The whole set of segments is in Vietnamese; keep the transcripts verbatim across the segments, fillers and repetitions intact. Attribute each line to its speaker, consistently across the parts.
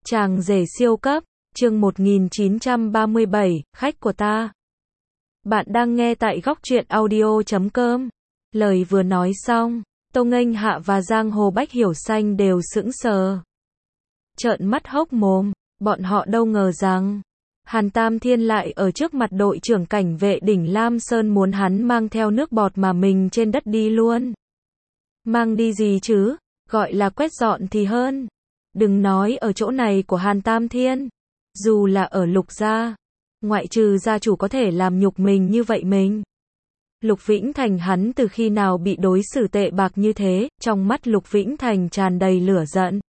Speaker 1: Chàng rể siêu cấp, chương một nghìn chín trăm ba mươi bảy, khách của ta. Bạn đang nghe tại góc truyện audio chấm com. Lời vừa nói xong, Tô Nghênh Hạ và Giang Hồ Bách Hiểu Xanh đều sững sờ. Trợn mắt hốc mồm, bọn họ đâu ngờ rằng Hàn Tam Thiên lại ở trước mặt đội trưởng cảnh vệ đỉnh Lam Sơn muốn hắn mang theo nước bọt mà mình trên đất đi luôn. Mang đi gì chứ, gọi là quét dọn thì hơn. Đừng nói ở chỗ này của Hàn Tam Thiên, dù là ở Lục gia, ngoại trừ gia chủ có thể làm nhục mình như vậy mình. Lục Vĩnh Thành hắn từ khi nào bị đối xử tệ bạc như thế, trong mắt Lục Vĩnh Thành tràn đầy lửa giận.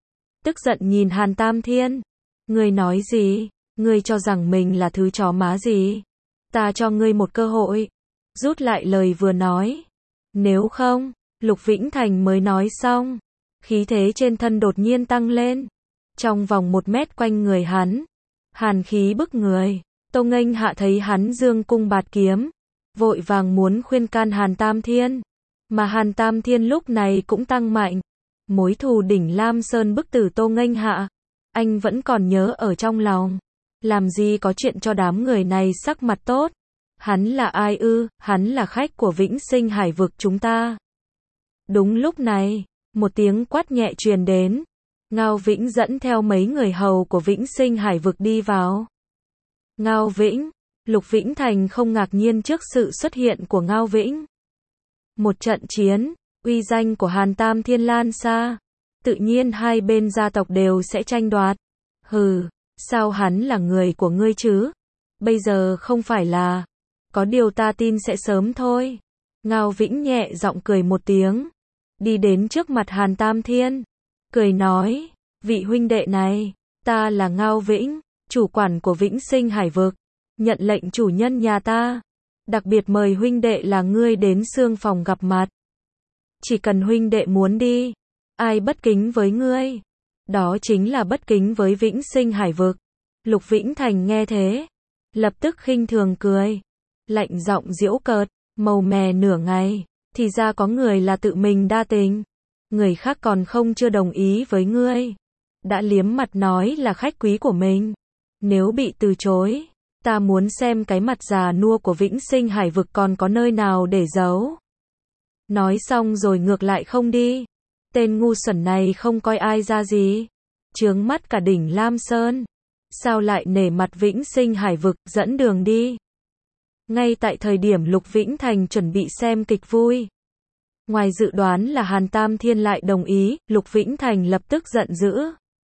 Speaker 1: Tức giận nhìn Hàn Tam Thiên, ngươi nói gì, ngươi cho rằng mình là thứ chó má gì, ta cho ngươi một cơ hội, rút lại lời vừa nói, nếu không, Lục Vĩnh Thành mới nói xong, khí thế trên thân đột nhiên tăng lên, trong vòng một mét quanh người hắn, hàn khí bức người. Tô Nghênh Hạ thấy hắn dương cung bạt kiếm, vội vàng muốn khuyên can Hàn Tam Thiên, mà Hàn Tam Thiên lúc này cũng tăng mạnh. Mối thù đỉnh Lam Sơn bức tử Tô Nghênh Hạ, anh vẫn còn nhớ ở trong lòng, làm gì có chuyện cho đám người này sắc mặt tốt. Hắn là ai ư? Hắn là khách của Vĩnh Sinh Hải vực chúng ta. Đúng lúc này, một tiếng quát nhẹ truyền đến. Ngao Vĩnh dẫn theo mấy người hầu của Vĩnh Sinh Hải vực đi vào. Ngao Vĩnh, Lục Vĩnh Thành không ngạc nhiên trước sự xuất hiện của Ngao Vĩnh. Một trận chiến, uy danh của Hàn Tam Thiên lan xa, tự nhiên hai bên gia tộc đều sẽ tranh đoạt. Hừ, sao hắn là người của ngươi chứ? Bây giờ không phải là, có điều ta tin sẽ sớm thôi. Ngao Vĩnh nhẹ giọng cười một tiếng, đi đến trước mặt Hàn Tam Thiên, cười nói, vị huynh đệ này, ta là Ngao Vĩnh, chủ quản của Vĩnh Sinh Hải vực, nhận lệnh chủ nhân nhà ta, đặc biệt mời huynh đệ là ngươi đến xương phòng gặp mặt. Chỉ cần huynh đệ muốn đi, ai bất kính với ngươi, đó chính là bất kính với Vĩnh Sinh Hải vực. Lục Vĩnh Thành nghe thế, lập tức khinh thường cười, lạnh giọng giễu cợt, màu mè nửa ngày, thì ra có người là tự mình đa tình, người khác còn không chưa đồng ý với ngươi, đã liếm mặt nói là khách quý của mình, nếu bị từ chối, ta muốn xem cái mặt già nua của Vĩnh Sinh Hải vực còn có nơi nào để giấu. Nói xong rồi ngược lại không đi, tên ngu xuẩn này không coi ai ra gì, chướng mắt cả đỉnh Lam Sơn, sao lại nể mặt Vĩnh Sinh Hải vực dẫn đường đi. Ngay tại thời điểm Lục Vĩnh Thành chuẩn bị xem kịch vui, ngoài dự đoán là Hàn Tam Thiên lại đồng ý, Lục Vĩnh Thành lập tức giận dữ.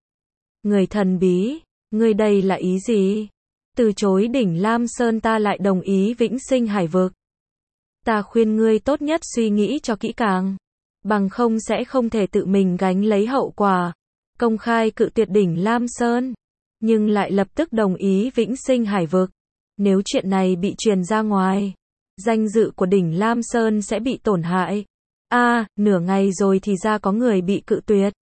Speaker 1: Người thần bí, ngươi đây là ý gì? Từ chối đỉnh Lam Sơn ta lại đồng ý Vĩnh Sinh Hải vực. Ta khuyên ngươi tốt nhất suy nghĩ cho kỹ càng, bằng không sẽ không thể tự mình gánh lấy hậu quả. Công khai cự tuyệt đỉnh Lam Sơn, nhưng lại lập tức đồng ý Vĩnh Sinh Hải vực. Nếu chuyện này bị truyền ra ngoài, danh dự của đỉnh Lam Sơn sẽ bị tổn hại. A, à, nửa ngày rồi thì ra có người bị cự tuyệt.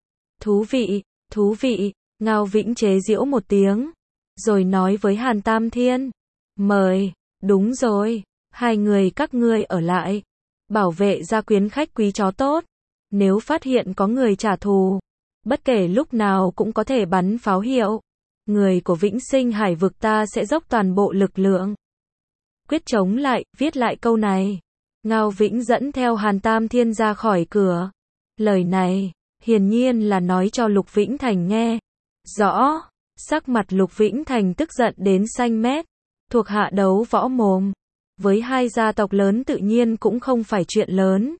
Speaker 1: Thú vị, thú vị, Ngao Vĩnh chế giễu một tiếng, rồi nói với Hàn Tam Thiên, mời, đúng rồi, hai người các ngươi ở lại, bảo vệ gia quyến khách quý chó tốt, nếu phát hiện có người trả thù, bất kể lúc nào cũng có thể bắn pháo hiệu. Người của Vĩnh Sinh Hải vực ta sẽ dốc toàn bộ lực lượng, quyết chống lại, viết lại câu này. Ngao Vĩnh dẫn theo Hàn Tam Thiên ra khỏi cửa. Lời này, hiển nhiên là nói cho Lục Vĩnh Thành nghe. Rõ, sắc mặt Lục Vĩnh Thành tức giận đến xanh mét, thuộc hạ đấu võ mồm. Với hai gia tộc lớn tự nhiên cũng không phải chuyện lớn.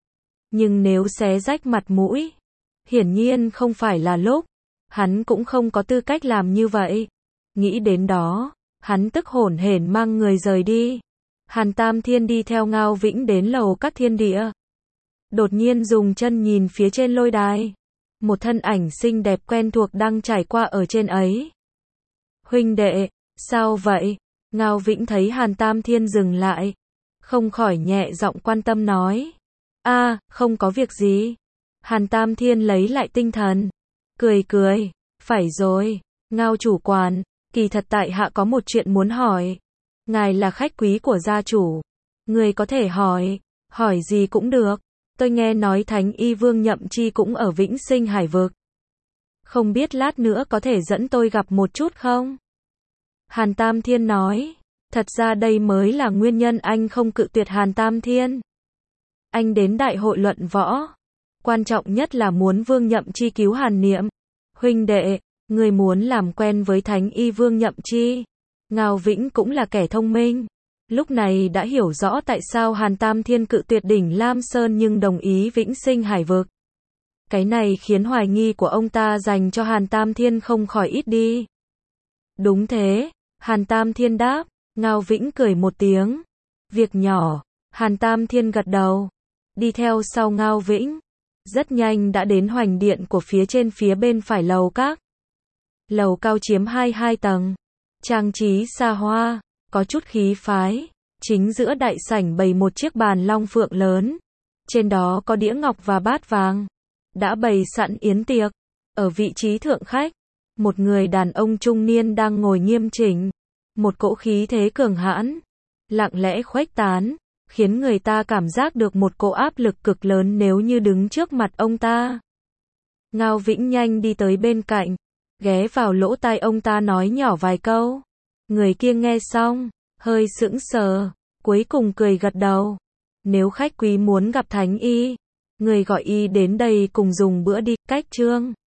Speaker 1: Nhưng nếu xé rách mặt mũi, hiển nhiên không phải là lúc. Hắn cũng không có tư cách làm như vậy. Nghĩ đến đó, hắn tức hổn hển mang người rời đi. Hàn Tam Thiên đi theo Ngao Vĩnh đến lầu các thiên địa. Đột nhiên dùng chân nhìn phía trên lôi đài. Một thân ảnh xinh đẹp quen thuộc đang trải qua ở trên ấy. Huynh đệ, sao vậy? Ngao Vĩnh thấy Hàn Tam Thiên dừng lại, không khỏi nhẹ giọng quan tâm nói. A, à, không có việc gì. Hàn Tam Thiên lấy lại tinh thần, cười cười, phải rồi, Ngao chủ quản, kỳ thật tại hạ có một chuyện muốn hỏi. Ngài là khách quý của gia chủ, người có thể hỏi, hỏi gì cũng được. Tôi nghe nói Thánh Y Vương Nhậm Chi cũng ở Vĩnh Sinh Hải vực. Không biết lát nữa có thể dẫn tôi gặp một chút không? Hàn Tam Thiên nói. Thật ra đây mới là nguyên nhân anh không cự tuyệt Hàn Tam Thiên. Anh đến đại hội luận võ. Quan trọng nhất là muốn Vương Nhậm Chi cứu Hàn Niệm. Huynh đệ, người muốn làm quen với Thánh Y Vương Nhậm Chi. Ngao Vĩnh cũng là kẻ thông minh. Lúc này đã hiểu rõ tại sao Hàn Tam Thiên cự tuyệt đỉnh Lam Sơn nhưng đồng ý vĩnh sinh hải vực. Cái này khiến hoài nghi của ông ta dành cho Hàn Tam Thiên không khỏi ít đi. Đúng thế, Hàn Tam Thiên đáp. Ngao Vĩnh cười một tiếng. Việc nhỏ, Hàn Tam Thiên gật đầu. Đi theo sau Ngao Vĩnh. Rất nhanh đã đến hoành điện của phía trên phía bên phải lầu các. Lầu cao chiếm hai hai tầng. Trang trí xa hoa, có chút khí phái. Chính giữa đại sảnh bày một chiếc bàn long phượng lớn. Trên đó có đĩa ngọc và bát vàng. Đã bày sẵn yến tiệc. Ở vị trí thượng khách, một người đàn ông trung niên đang ngồi nghiêm chỉnh. Một cỗ khí thế cường hãn, lặng lẽ khuếch tán, khiến người ta cảm giác được một cỗ áp lực cực lớn nếu như đứng trước mặt ông ta. Ngao Vĩnh nhanh đi tới bên cạnh, ghé vào lỗ tai ông ta nói nhỏ vài câu. Người kia nghe xong, hơi sững sờ, cuối cùng cười gật đầu. Nếu khách quý muốn gặp Thánh Y, người gọi y đến đây cùng dùng bữa đi. Cách chương